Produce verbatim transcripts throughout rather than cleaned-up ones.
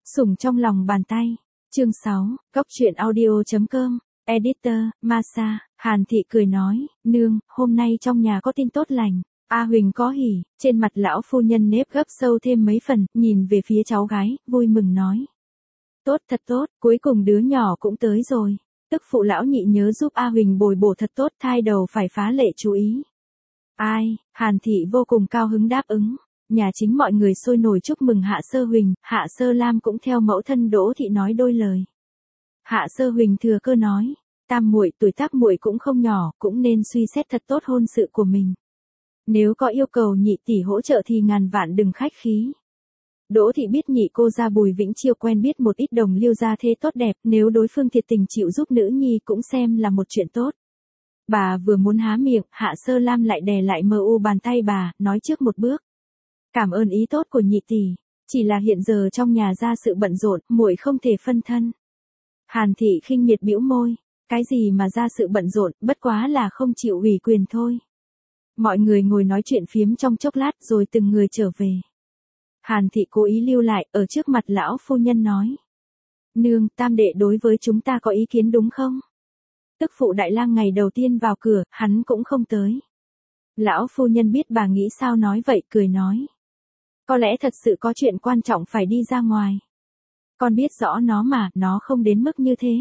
Sủng trong lòng bàn tay. Chương sáu, Cóc truyện audio.com, Editor, Masa, Hàn Thị cười nói, nương, hôm nay trong nhà có tin tốt lành. A Huỳnh có hỉ, trên mặt lão phu nhân nếp gấp sâu thêm mấy phần, nhìn về phía cháu gái, vui mừng nói. Tốt thật tốt, cuối cùng đứa nhỏ cũng tới rồi. Tức phụ lão nhị nhớ giúp A Huỳnh bồi bổ thật tốt, thai đầu phải phá lệ chú ý. Ai, Hàn Thị vô cùng cao hứng đáp ứng. Nhà chính mọi người sôi nổi chúc mừng Hạ Sơ Huỳnh, Hạ Sơ Lam cũng theo mẫu thân Đỗ Thị nói đôi lời. Hạ Sơ Huỳnh thừa cơ nói, tam muội tuổi tác muội cũng không nhỏ, cũng nên suy xét thật tốt hôn sự của mình. Nếu có yêu cầu nhị tỷ hỗ trợ thì ngàn vạn đừng khách khí. Đỗ Thị biết nhị cô gia Bùi Vĩnh Chiêu quen biết một ít đồng liêu gia thế tốt đẹp, nếu đối phương thiệt tình chịu giúp nữ nhi cũng xem là một chuyện tốt. Bà vừa muốn há miệng, Hạ Sơ Lam lại đè lại mờ u bàn tay bà, nói trước một bước. Cảm ơn ý tốt của nhị tỷ, chỉ là hiện giờ trong nhà ra sự bận rộn, muội không thể phân thân. Hàn Thị khinh miệt bĩu môi, cái gì mà ra sự bận rộn, bất quá là không chịu ủy quyền thôi. Mọi người ngồi nói chuyện phiếm trong chốc lát rồi từng người trở về. Hàn Thị cố ý lưu lại, ở trước mặt lão phu nhân nói. Nương, tam đệ đối với chúng ta có ý kiến đúng không? Tức phụ đại lang ngày đầu tiên vào cửa, hắn cũng không tới. Lão phu nhân biết bà nghĩ sao nói vậy, cười nói. Có lẽ thật sự có chuyện quan trọng phải đi ra ngoài. Con biết rõ nó mà, nó không đến mức như thế.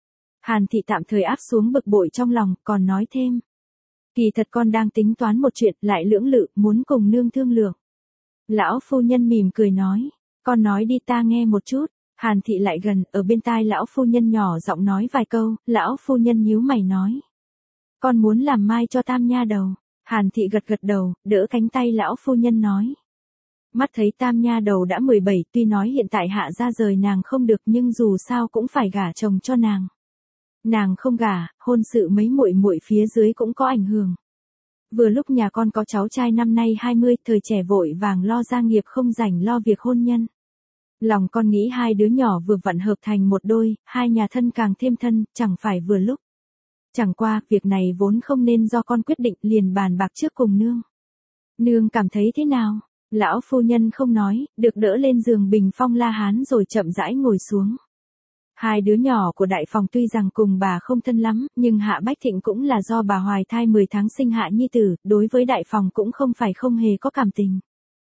Hàn Thị tạm thời áp xuống bực bội trong lòng, còn nói thêm. Kỳ thật con đang tính toán một chuyện, lại lưỡng lự, muốn cùng nương thương lượng. Lão phu nhân mỉm cười nói, con nói đi ta nghe một chút. Hàn Thị lại gần, ở bên tai lão phu nhân nhỏ giọng nói vài câu, lão phu nhân nhíu mày nói. Con muốn làm mai cho tam nha đầu. Hàn Thị gật gật đầu, đỡ cánh tay lão phu nhân nói. Mắt thấy tam nha đầu đã mười bảy, tuy nói hiện tại Hạ gia rời nàng không được nhưng dù sao cũng phải gả chồng cho nàng. Nàng không gả, hôn sự mấy muội muội phía dưới cũng có ảnh hưởng. Vừa lúc nhà con có cháu trai năm nay hai mươi, thời trẻ vội vàng lo gia nghiệp không rảnh lo việc hôn nhân. Lòng con nghĩ hai đứa nhỏ vừa vặn hợp thành một đôi, hai nhà thân càng thêm thân, chẳng phải vừa lúc. Chẳng qua, việc này vốn không nên do con quyết định, liền bàn bạc trước cùng nương. Nương cảm thấy thế nào? Lão phu nhân không nói, được đỡ lên giường bình phong la hán rồi chậm rãi ngồi xuống. Hai đứa nhỏ của đại phòng tuy rằng cùng bà không thân lắm, nhưng Hạ Bách Thịnh cũng là do bà hoài thai mười tháng sinh hạ nhi tử, đối với đại phòng cũng không phải không hề có cảm tình.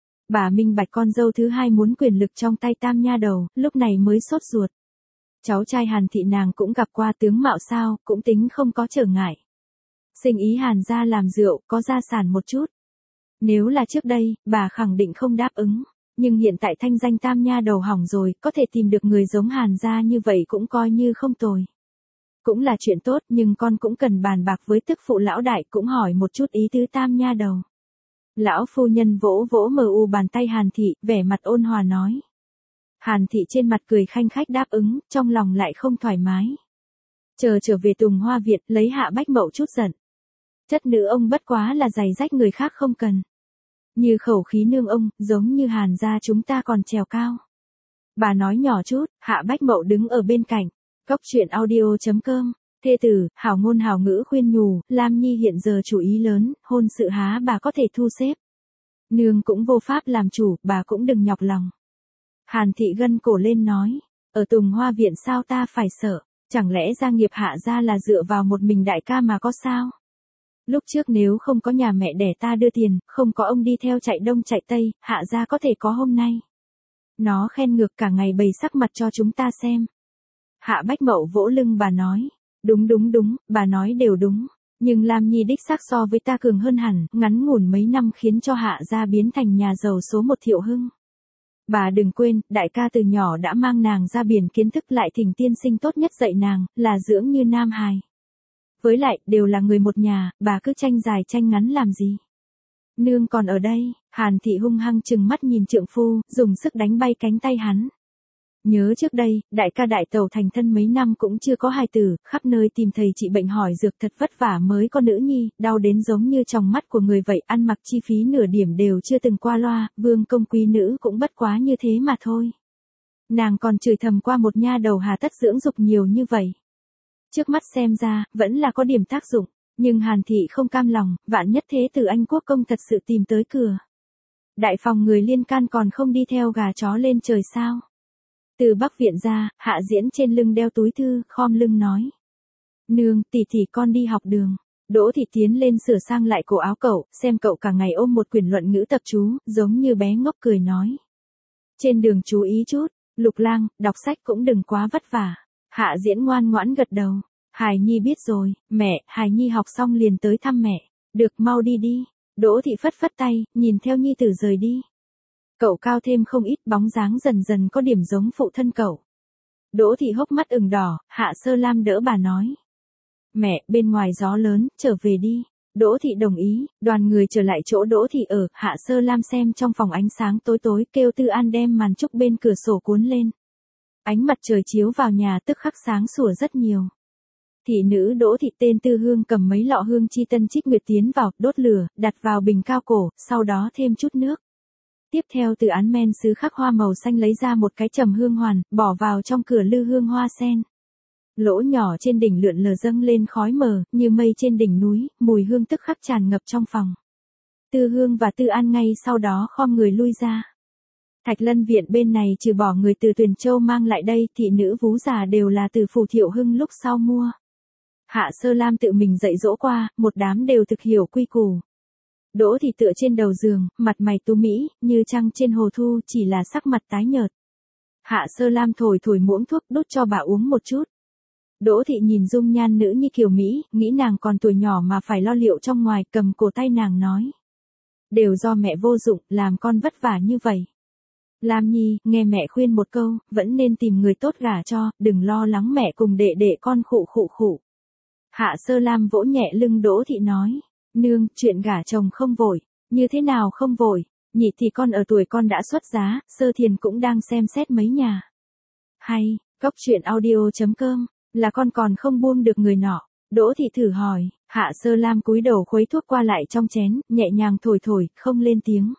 Bà minh bạch con dâu thứ hai muốn quyền lực trong tay tam nha đầu, lúc này mới sốt ruột. Cháu trai Hàn Thị nàng cũng gặp qua tướng mạo sao, cũng tính không có trở ngại. Sinh ý Hàn gia làm rượu, có gia sản một chút. Nếu là trước đây, bà khẳng định không đáp ứng. Nhưng hiện tại thanh danh tam nha đầu hỏng rồi, có thể tìm được người giống Hàn gia như vậy cũng coi như không tồi. Cũng là chuyện tốt, nhưng con cũng cần bàn bạc với tức phụ lão đại, cũng hỏi một chút ý tứ tam nha đầu. Lão phu nhân vỗ vỗ mờ u bàn tay Hàn Thị, vẻ mặt ôn hòa nói. Hàn Thị trên mặt cười khanh khách đáp ứng, trong lòng lại không thoải mái. Chờ trở về Tùng Hoa Viện, lấy Hạ Bách Mậu chút giận. Chất nữ ông bất quá là giày rách người khác không cần. Như khẩu khí nương ông, giống như Hàn gia chúng ta còn trèo cao. Bà nói nhỏ chút, Hạ Bách Mậu đứng ở bên cạnh. Cóc truyện audio.com, thê tử, hảo ngôn hảo ngữ khuyên nhủ, Lam Nhi hiện giờ chủ ý lớn, hôn sự há bà có thể thu xếp. Nương cũng vô pháp làm chủ, bà cũng đừng nhọc lòng. Hàn Thị gân cổ lên nói, ở Tùng Hoa Viện sao ta phải sợ, chẳng lẽ gia nghiệp Hạ gia là dựa vào một mình đại ca mà có sao? Lúc trước nếu không có nhà mẹ đẻ ta đưa tiền, không có ông đi theo chạy đông chạy tây, Hạ gia có thể có hôm nay. Nó khen ngược cả ngày bày sắc mặt cho chúng ta xem. Hạ Bách Mậu vỗ lưng bà nói, đúng đúng đúng, bà nói đều đúng. Nhưng Lam Nhi đích xác so với ta cường hơn hẳn, ngắn ngủn mấy năm khiến cho Hạ gia biến thành nhà giàu số một Thiệu Hưng. Bà đừng quên, đại ca từ nhỏ đã mang nàng ra biển kiến thức lại thỉnh tiên sinh tốt nhất dạy nàng, là dưỡng như nam hài. Với lại, đều là người một nhà, bà cứ tranh dài tranh ngắn làm gì. Nương còn ở đây, Hàn Thị hung hăng chừng mắt nhìn trượng phu, dùng sức đánh bay cánh tay hắn. Nhớ trước đây, đại ca đại tẩu thành thân mấy năm cũng chưa có hài tử, khắp nơi tìm thầy trị bệnh hỏi dược thật vất vả mới có nữ nhi, đau đến giống như trong mắt của người vậy, ăn mặc chi phí nửa điểm đều chưa từng qua loa, vương công quý nữ cũng bất quá như thế mà thôi. Nàng còn chửi thầm qua một nha đầu hà tất dưỡng dục nhiều như vậy. Trước mắt xem ra, vẫn là có điểm tác dụng, nhưng Hàn Thị không cam lòng, vạn nhất thế tử Anh Quốc công thật sự tìm tới cửa. Đại phòng người liên can còn không đi theo gà chó lên trời sao. Từ Bắc viện ra, Hạ Diễn trên lưng đeo túi thư, khom lưng nói. Nương, tỷ tỷ con đi học đường. Đỗ Thị tiến lên sửa sang lại cổ áo cậu, xem cậu cả ngày ôm một quyển luận ngữ tập chú, giống như bé ngốc cười nói. Trên đường chú ý chút, Lục Lang, đọc sách cũng đừng quá vất vả. Hạ Diễn ngoan ngoãn gật đầu. Hài Nhi biết rồi, mẹ, Hài Nhi học xong liền tới thăm mẹ. Được, mau đi đi. Đỗ Thị phất phất tay, nhìn theo nhi tử rời đi. Cậu cao thêm không ít, bóng dáng dần dần có điểm giống phụ thân cậu. Đỗ Thị hốc mắt ửng đỏ, Hạ Sơ Lam đỡ bà nói. Mẹ, bên ngoài gió lớn, trở về đi. Đỗ Thị đồng ý, đoàn người trở lại chỗ Đỗ Thị ở, Hạ Sơ Lam xem trong phòng ánh sáng tối tối, kêu Tư An đem màn trúc bên cửa sổ cuốn lên. Ánh mặt trời chiếu vào nhà tức khắc sáng sủa rất nhiều. Thị nữ Đỗ Thị tên Tư Hương cầm mấy lọ hương chi tân trích nguyệt tiến vào, đốt lửa, đặt vào bình cao cổ, sau đó thêm chút nước. Tiếp theo từ án men sứ khắc hoa màu xanh lấy ra một cái trầm hương hoàn, bỏ vào trong cửa lư hương hoa sen. Lỗ nhỏ trên đỉnh lượn lờ dâng lên khói mờ, như mây trên đỉnh núi, mùi hương tức khắc tràn ngập trong phòng. Tư Hương và Tư An ngay sau đó khom người lui ra. Thạch Lân viện bên này trừ bỏ người từ Tuyền Châu mang lại đây, thị nữ vú già đều là từ Phủ Thiệu Hưng lúc sau mua. Hạ Sơ Lam tự mình dạy dỗ qua, một đám đều thực hiểu quy củ. Đỗ Thị tựa trên đầu giường, mặt mày tú mỹ, như trăng trên hồ thu, chỉ là sắc mặt tái nhợt. Hạ Sơ Lam thổi thổi muỗng thuốc đút cho bà uống một chút. Đỗ Thị nhìn dung nhan nữ như kiều Mỹ, nghĩ nàng còn tuổi nhỏ mà phải lo liệu trong ngoài, cầm cổ tay nàng nói. Đều do mẹ vô dụng, làm con vất vả như vậy. Lam Nhi, nghe mẹ khuyên một câu, vẫn nên tìm người tốt gả cho, đừng lo lắng mẹ cùng đệ đệ con khụ khụ khụ. Hạ Sơ Lam vỗ nhẹ lưng Đỗ Thị nói. Nương, chuyện gả chồng không vội. Như thế nào không vội? Nhị thì con ở tuổi con đã xuất giá, Sơ Thiền cũng đang xem xét mấy nhà. Hay, góc truyện audio chấm com. Là con còn không buông được người nọ. Đỗ Thị thử hỏi. Hạ Sơ Lam cúi đầu khuấy thuốc qua lại trong chén, nhẹ nhàng thổi thổi, không lên tiếng.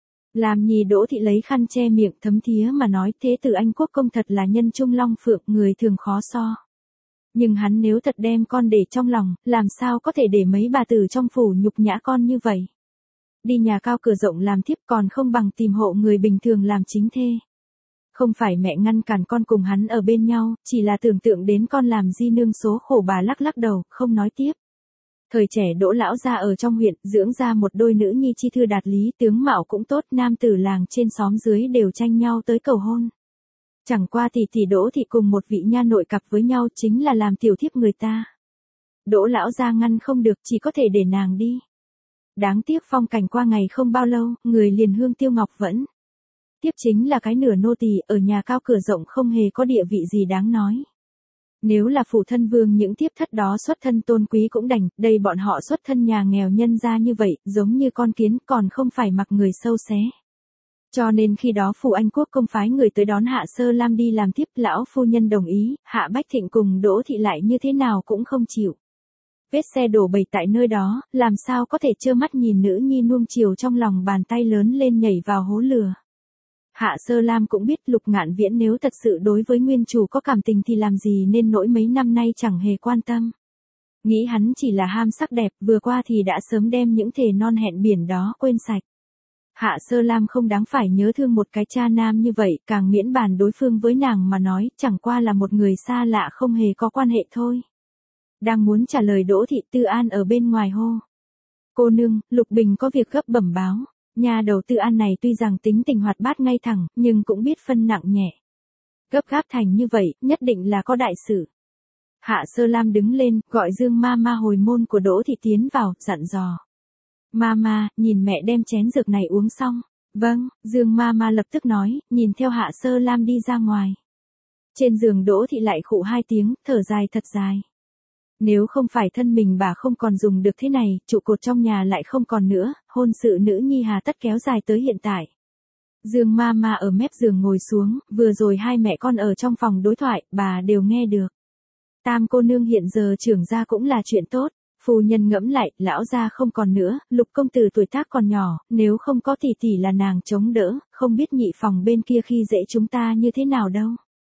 Làm Nhi Đỗ Thị lấy khăn che miệng thấm thía mà nói, thế tử Anh Quốc công thật là nhân trung long phượng, người thường khó so. Nhưng hắn nếu thật đem con để trong lòng, làm sao có thể để mấy bà tử trong phủ nhục nhã con như vậy. Đi nhà cao cửa rộng làm thiếp còn không bằng tìm hộ người bình thường làm chính thê. Không phải mẹ ngăn cản con cùng hắn ở bên nhau, chỉ là tưởng tượng đến con làm di nương số khổ, bà lắc lắc đầu, không nói tiếp. Thời trẻ Đỗ lão gia ở trong huyện, dưỡng ra một đôi nữ nhi chi thư đạt lý, tướng mạo cũng tốt, nam tử làng trên xóm dưới đều tranh nhau tới cầu hôn. Chẳng qua tỷ tỷ Đỗ Thị cùng một vị nha nội cặp với nhau, chính là làm tiểu thiếp người ta. Đỗ lão gia ngăn không được, chỉ có thể để nàng đi. Đáng tiếc phong cảnh qua ngày không bao lâu, người liền hương tiêu ngọc vẫn. Tiếp chính là cái nửa nô tỳ, ở nhà cao cửa rộng không hề có địa vị gì đáng nói. Nếu là phụ thân vương những thiếp thất đó xuất thân tôn quý cũng đành, đây bọn họ xuất thân nhà nghèo nhân gia như vậy, giống như con kiến, còn không phải mặc người sâu xé. Cho nên khi đó Phủ Anh Quốc công phái người tới đón Hạ Sơ Lam đi làm thiếp, lão phu nhân đồng ý, Hạ Bách Thịnh cùng Đỗ Thị lại như thế nào cũng không chịu. Vết xe đổ bầy tại nơi đó, làm sao có thể trơ mắt nhìn nữ nhi nuông chiều trong lòng bàn tay lớn lên nhảy vào hố lửa. Hạ Sơ Lam cũng biết Lục Ngạn Viễn nếu thật sự đối với nguyên chủ có cảm tình thì làm gì nên nỗi mấy năm nay chẳng hề quan tâm. Nghĩ hắn chỉ là ham sắc đẹp, vừa qua thì đã sớm đem những thề non hẹn biển đó quên sạch. Hạ Sơ Lam không đáng phải nhớ thương một cái cha nam như vậy, càng miễn bàn đối phương với nàng mà nói, chẳng qua là một người xa lạ không hề có quan hệ thôi. Đang muốn trả lời Đỗ Thị, Tư An ở bên ngoài hô. Cô nương, Lục Bình có việc gấp bẩm báo. Nhà đầu Tư An này tuy rằng tính tình hoạt bát ngay thẳng, nhưng cũng biết phân nặng nhẹ. Gấp gáp thành như vậy, nhất định là có đại sự. Hạ Sơ Lam đứng lên, gọi Dương ma ma hồi môn của Đỗ Thị tiến vào, dặn dò. Mama, nhìn mẹ đem chén dược này uống xong. Vâng, Dương Mama lập tức nói, nhìn theo Hạ Sơ Lam đi ra ngoài. Trên giường Đỗ Thị lại khụ hai tiếng, thở dài thật dài. Nếu không phải thân mình bà không còn dùng được thế này, trụ cột trong nhà lại không còn nữa, hôn sự nữ nhi hà tất kéo dài tới hiện tại. Dương Mama ở mép giường ngồi xuống, vừa rồi hai mẹ con ở trong phòng đối thoại, bà đều nghe được. Tam cô nương hiện giờ trưởng gia cũng là chuyện tốt. Phu nhân ngẫm lại, lão gia không còn nữa, Lục công tử tuổi tác còn nhỏ, nếu không có tỷ tỷ là nàng chống đỡ, không biết nhị phòng bên kia khi dễ chúng ta như thế nào đâu.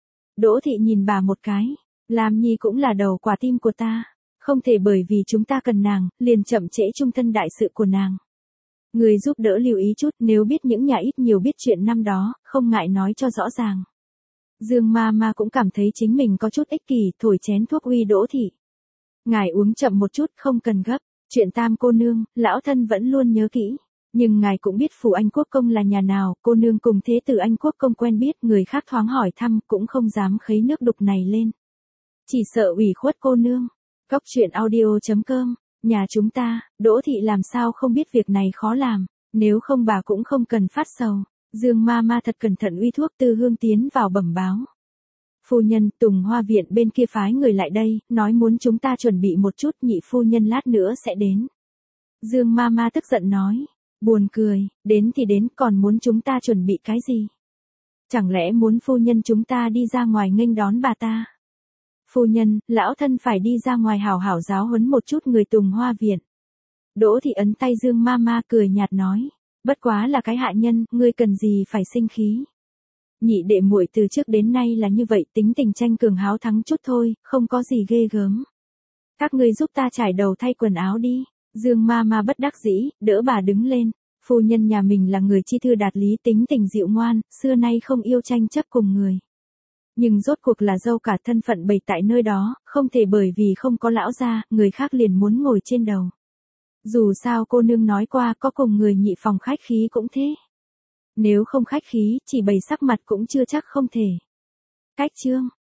Đỗ Thị nhìn bà một cái, Lam Nhi cũng là đầu quả tim của ta, không thể bởi vì chúng ta cần nàng, liền chậm trễ trung thân đại sự của nàng. Người giúp đỡ lưu ý chút, nếu biết những nhà ít nhiều biết chuyện năm đó, không ngại nói cho rõ ràng. Dương ma ma cũng cảm thấy chính mình có chút ích kỷ, thổi chén thuốc uy Đỗ thị. Ngài uống chậm một chút, không cần gấp. Chuyện Tam cô nương, lão thân vẫn luôn nhớ kỹ. Nhưng ngài cũng biết phủ Anh Quốc công là nhà nào, cô nương cùng thế tử Anh Quốc công quen biết, người khác thoáng hỏi thăm cũng không dám khấy nước đục này lên. Chỉ sợ ủy khuất cô nương. Cóc truyện audio chấm com, nhà chúng ta, Đỗ thị làm sao không biết việc này khó làm, nếu không bà cũng không cần phát sầu. Dương ma ma thật cẩn thận uy thuốc, Tư Hương tiến vào bẩm báo. Phu nhân, Tùng Hoa viện bên kia phái người lại đây, nói muốn chúng ta chuẩn bị một chút, nhị phu nhân lát nữa sẽ đến. Dương ma ma tức giận nói, buồn cười, đến thì đến, còn muốn chúng ta chuẩn bị cái gì? Chẳng lẽ muốn phu nhân chúng ta đi ra ngoài nghênh đón bà ta? Phu nhân, lão thân phải đi ra ngoài hảo hảo giáo huấn một chút người Tùng Hoa viện. Đỗ thị ấn tay Dương ma ma cười nhạt nói, bất quá là cái hạ nhân, ngươi cần gì phải sinh khí. Nhị đệ muội từ trước đến nay là như vậy, tính tình tranh cường háo thắng chút thôi, không có gì ghê gớm. Các ngươi giúp ta trải đầu thay quần áo đi. Dương ma ma bất đắc dĩ, đỡ bà đứng lên. Phu nhân nhà mình là người chi thư đạt lý, tính tình dịu ngoan, xưa nay không yêu tranh chấp cùng người. Nhưng rốt cuộc là dâu cả, thân phận bày tại nơi đó, không thể bởi vì không có lão gia, người khác liền muốn ngồi trên đầu. Dù sao cô nương nói qua, có cùng người nhị phòng khách khí cũng thế. Nếu không khách khí, chỉ bày sắc mặt cũng chưa chắc không thể. Cách chương.